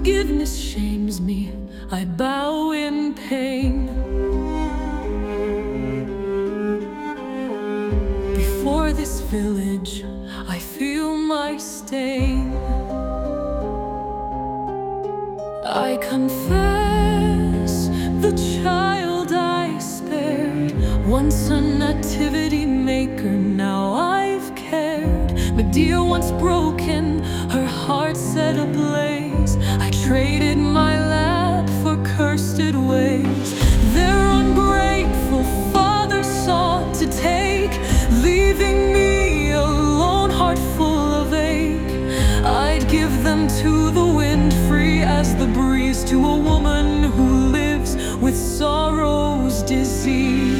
forgiveness shames me, I bow in pain. Before this village, I feel my stain. I confess the child I spared, once a nativity maker, now I've cared. Medea once broken, her heart set ablaze. I traded my lap for cursed ways. Their ungrateful father sought to take, leaving me a lone heart full of ache. I'd give them to the wind, free as the breeze, to a woman who lives with sorrow's disease.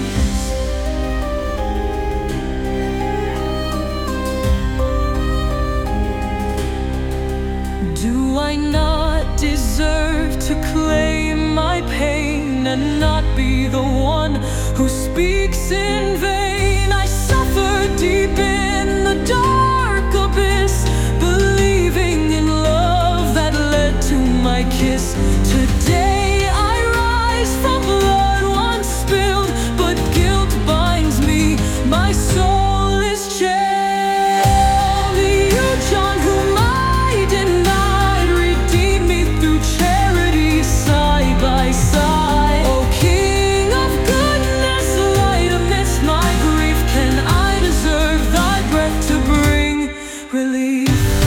Do I not deserve to claim my pain and not be the one who speaks in vain? I suffer deep in the dark abyss, believing in love that led to my kiss. Today I rise from blood once spilled, but guilt binds me, my soul is chained. You, John, whom I denied, redeem me through charity, side by side. O King of goodness, light amidst my grief, can I deserve thy breath to bring relief?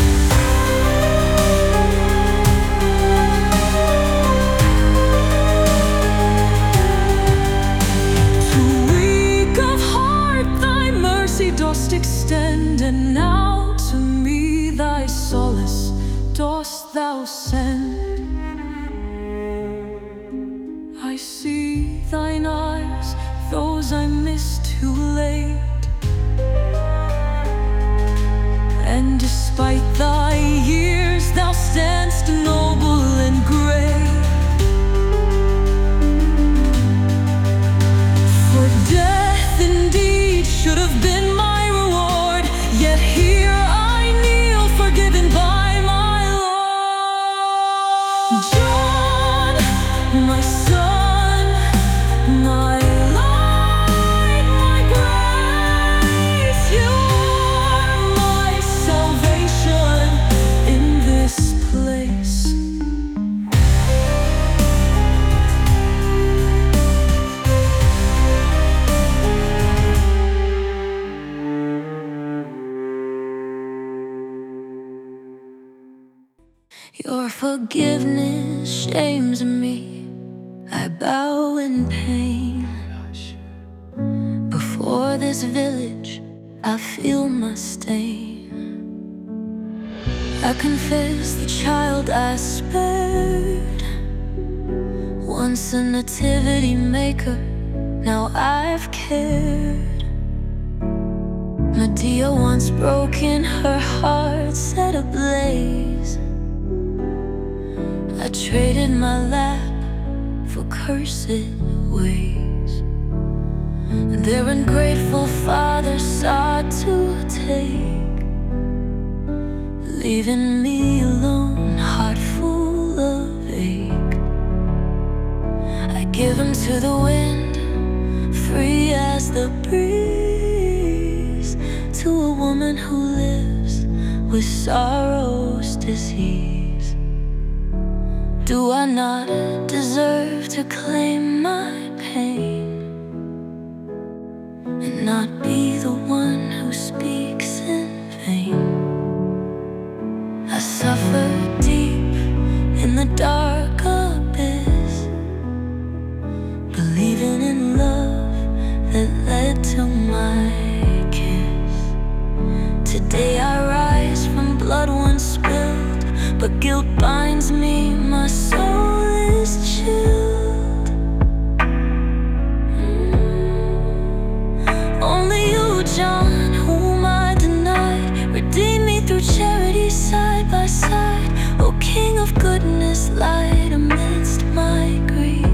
Dost extend, and now to me thy solace dost thou send. I see thine eyes, those I missed too late, and despite thy years thou standst noble and great. For death indeed should have been my reward, yet here I kneel, forgiven by my Lord. John, my son, my light, my grace, you are my salvation in this place. Your forgiveness shames me, I bow in pain. Before this village, I feel my stain. I confess the child I spared, once a nativity maker, now I've cared. Medea once broken, her heart set ablaze. I traded my lap for cursed ways. Their ungrateful father sought to take, leaving me alone, heart full of ache. I give him to the wind, free as the breeze, to a woman who lives with sorrow's disease. Do I not deserve to claim my pain and not be the one who speaks in vain? I suffer deep in the dark abyss, believing in love that led to my kiss. Today I rise from blood once spilled, but guilt binds me, my soul is chilled. Only you, John, whom I denied, redeem me through charity, side by side. O King of goodness, light amidst my grief,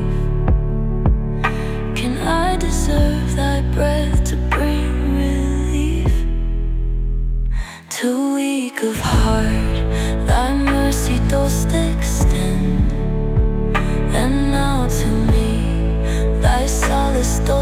can I deserve thy breath to bring relief? Too weak of heart, thy mercy dost extend.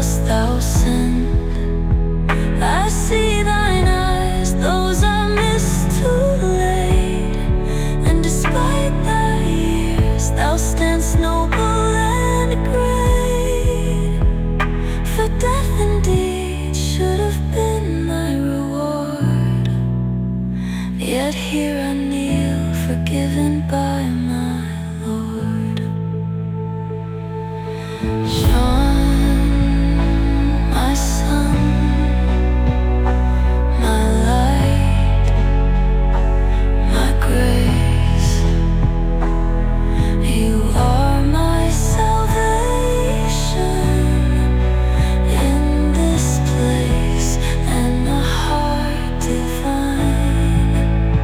dost thou send? I see thine eyes, those I missed too late. And despite thy years, thou standst noble and great. For death indeed should have been thy reward, yet here I kneel, forgiven by my Lord. John, my son, my light, my grace, you are my salvation in this place, and a heart divine.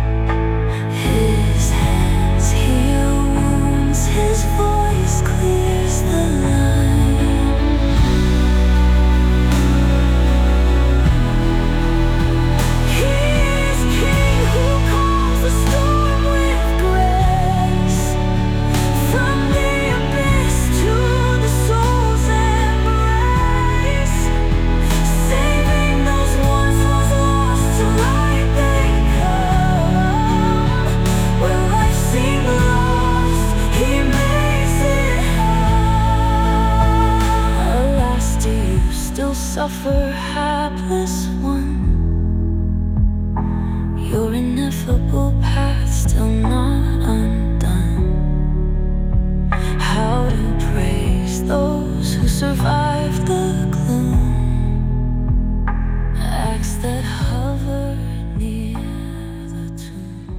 His hands heal wounds, his voice clears the line. He is King who calms the storm with grace. From the abyss to the soul's embrace, saving those ones was lost to light they come. Where life seemed lost, he makes it whole. Alas, do you still suffer, hapless one? Your ineffable path still not undone. How to praise those who survived the gloom, acts that hover near the tomb.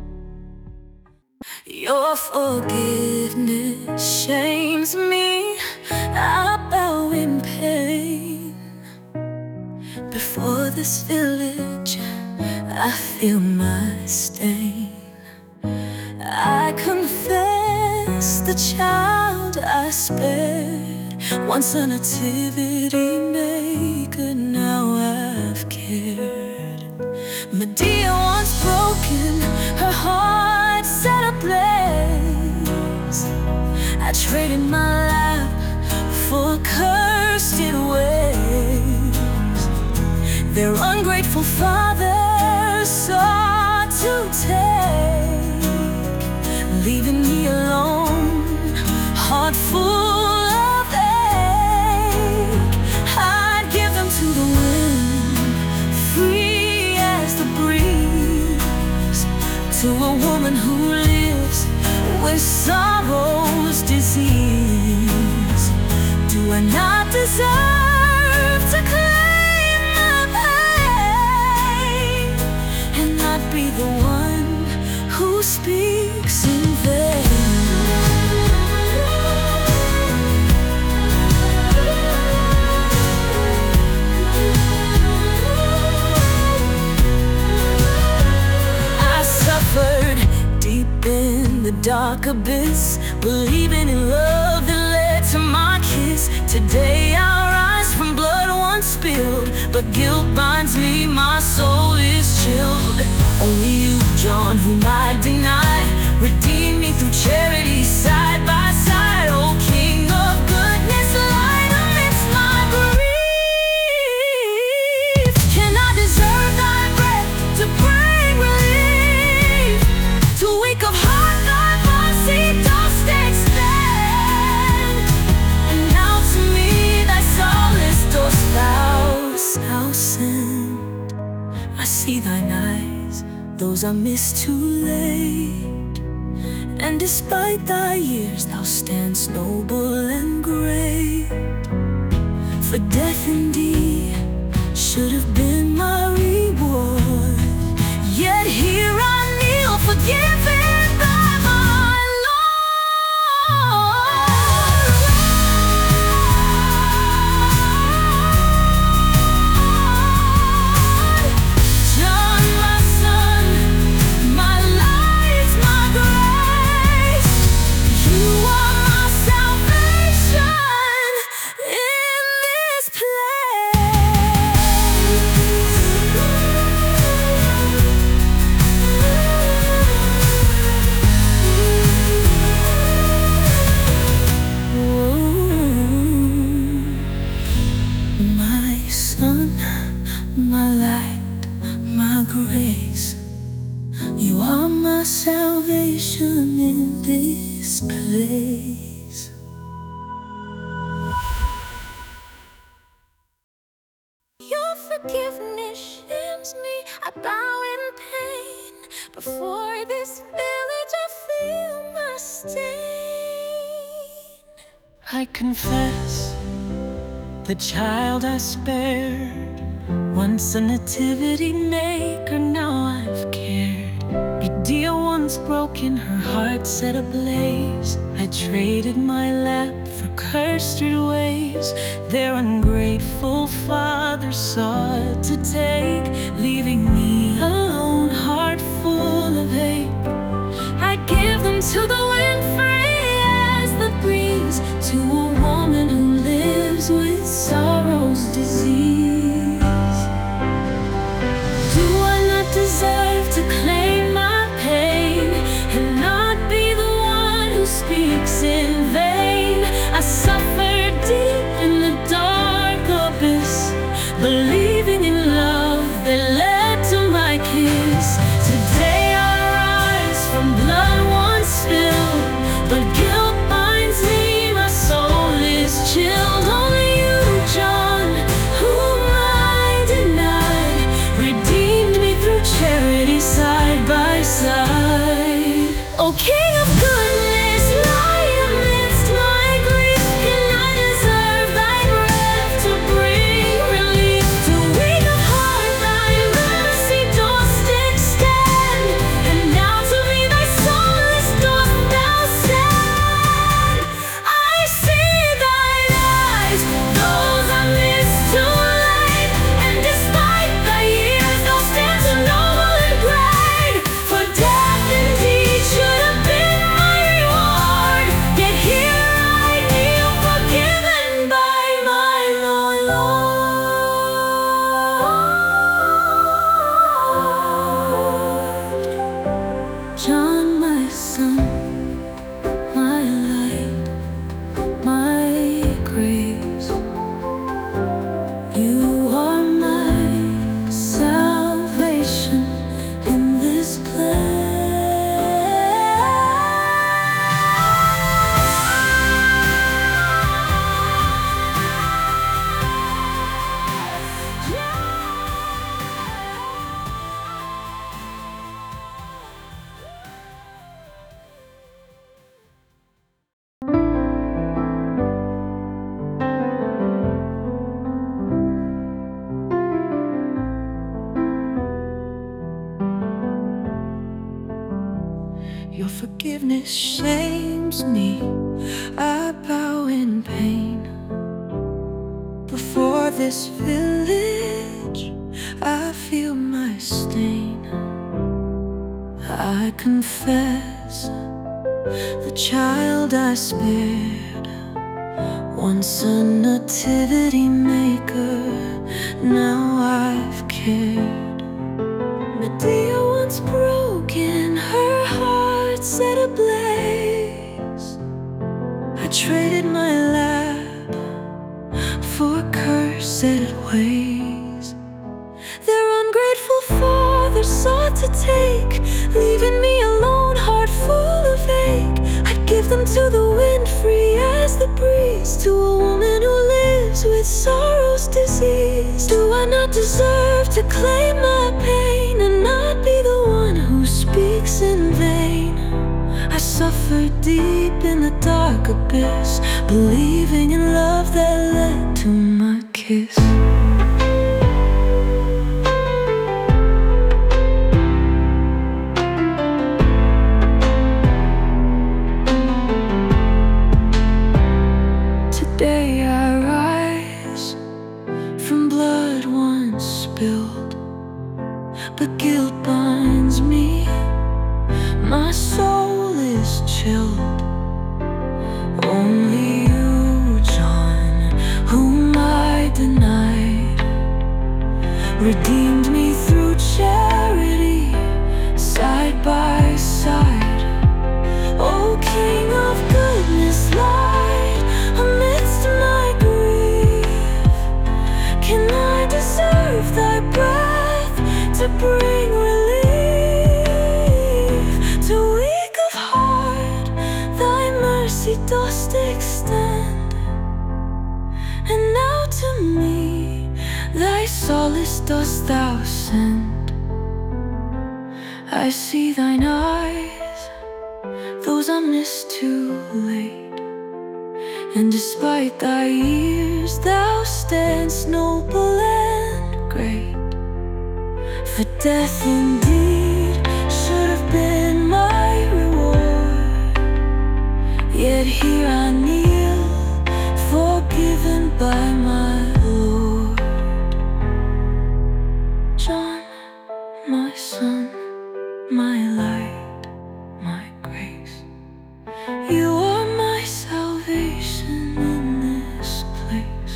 Your forgiveness shames me, I bow in pain. Before this village, I feel my stain. I confess the child I spared, once a nativity maker, now I've cared. Medea once broken, her heart set ablaze. I traded my life for cursed ways. Their ungrateful fathers sought to take, leaving me alone, heart full of ache. I'd give them to the wind, free as the breeze, to a woman who lives with sorrow's disease. Do I not deserve to claim my pain, and not be the one who speaks in vain? I suffered deep in the dark abyss, believing in love that led to my kiss. Today I rise from blood once spilled, but guilt binds me, my soul is chilled. Only you, John, whom I deny, redeem me through charity, side by side. Oh King of goodness, light amidst my grief. Can I deserve thy breath to bring relief? To weak of heart thy mercy dost extend, and now to me thy solace dost thou send. I see thine eyes, those I missed too late. And despite thy years, thou standst noble and great. For death indeed should have been my reward, yet here I kneel, forgiven by my Lord. John, my son, my light, my grace, you are my salvation in this place. place. Your forgiveness shames me. I bow in pain. Before this village I feel my stain. I confess, the child I spared, once a nativity maker, now I've cared. Medea once broken, her heart set ablaze. I traded my lap for cursed ways. Their ungrateful father sought to take, leaving me alone, heart full of hate. I give them to the wind, free as the breeze, to a woman who lives with sorrow's disease. Do I not deserve to claim my pain and not be the one who speaks in vain? I suffered deep in the dark abyss, believing in love that led to my kiss. Today I rise from blood once spilled, but guilt binds me, my soul is chilled. Only you, John, whom I denied, redeemed me through charity, side by side. O King of goodness, lie amidst my grief. Can I deserve thy breath to bring relief? To weak of heart thy mercy dost extend, and now to me thy solace dost thou send. I see thine eyes, those I missed too late, and despite thy years thou stands so noble and great. For death indeed should have been my reward, yet here I kneel forgiven by my Lord. John, my son, my light, my grace, you are my salvation in this place. Your forgiveness shames me. I bow in pain. Before this village, I feel my stain. I confess, the child I spared, once a nativity maker, now I've cared. Medea once broken, her heart set ablaze. I traded my lap for cursed ways. Their ungrateful father sought to take, leaving me alone, heart full of ache. I'd give them to the wind, free as the breeze, to a woman who lives with sorrow's disease. Do I not deserve to claim my pain and not be the one who speaks in vain? I suffered deep in the dark abyss, believing in love that led to my kiss. Today I rise from blood once spilled, but guilt binds me, my soul is chilled. Only you, John, whom I denied, redeemed me through charity, side by side. O King of goodness, light amidst my grief. Can I deserve thy breath to bring relief? To weak of heart, thy mercy Thy solace dost thou send. I see thine eyes, those I missed too late. And despite thy years, thou standst noble and great. For death indeed should have been my reward, yet here I kneel, forgiven by my Lord. John, my son, my light, my grace, you are my salvation in this place.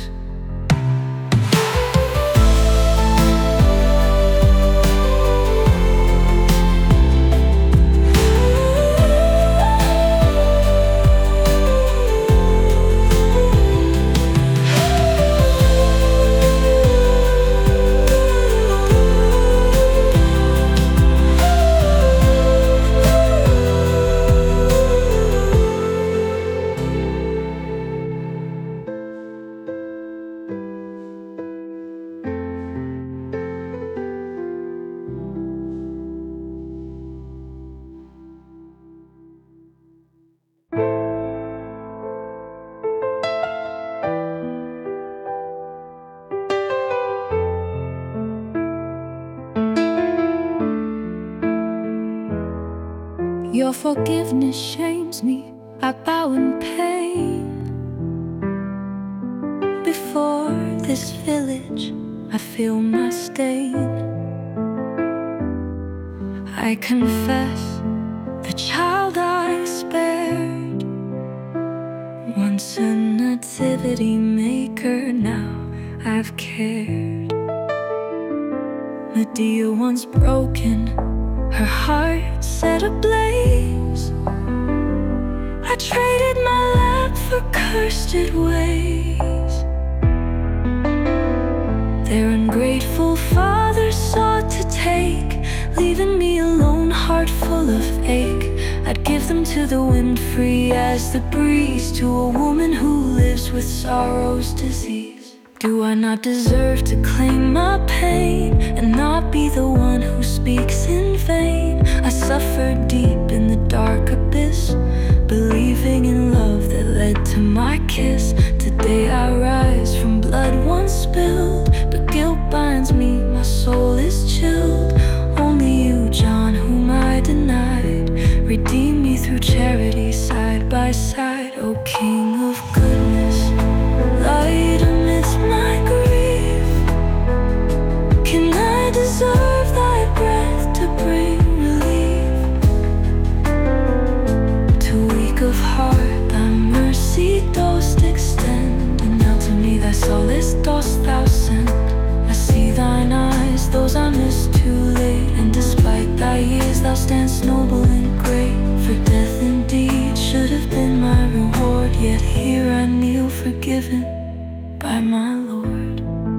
Your forgiveness shames me, I bow in pain. Before this village, I feel my stain. I confess the child I spared, once a nativity maker, now I've cared. Medea once broken, her heart set ablaze. I traded my lap for cursed ways. Their ungrateful father sought to take, leaving me alone, heart full of ache. I'd give them to the wind, free as the breeze, to a woman who lives with sorrow's disease. Do I not deserve to claim my pain and not be the one who speaks in vain? I suffered deep in the dark abyss, believing in love that led to my kiss. Today I rise from blood once spilled, but guilt binds me, my soul is chilled. Only you, John, whom I denied, redeem me through charity, side by side. O King of goodness, light amidst my grief, can I deserve thy breath to bring relief? Too weak of heart, thy mercy dost extend, and now to me thy solace dost thou send. I see thine eyes, those I missed too late, and despite thy years thou standst noble and great. For death indeed should have been my reward, yet here I kneel, forgiven by my Lord.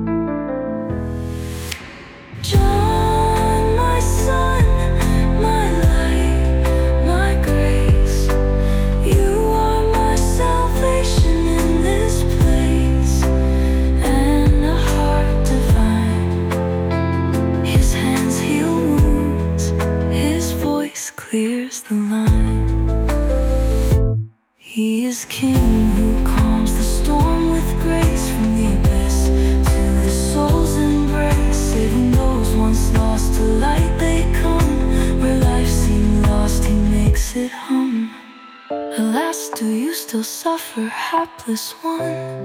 John, my son, my light, my grace, you are my salvation in this place. And a heart divine, his hands heal wounds, his voice clears the line. He is King who calms the storm with grace, from the abyss to the soul's embrace. Saving those once lost to light they come, where life seemed lost he makes it hum. Alas, do you still suffer, hapless one?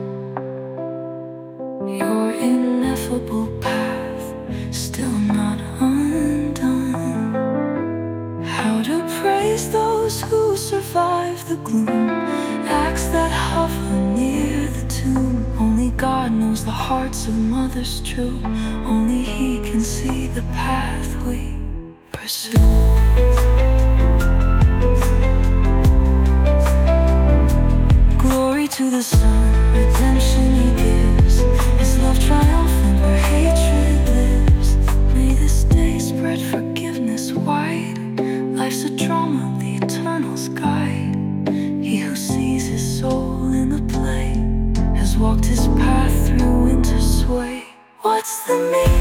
Your ineffable path still not undone. How to praise those who survive the gloom, acts that hover near the tomb. Only God knows the hearts of mothers true, only He can see the path we pursue. Glory to the Son, redemption He gives, His love triumphant where hatred lives. May this day spread forgiveness wide, life's a drama, the eternal's guide. He who sees his soul in the play has walked his path through winter's sway. What What's the meaning?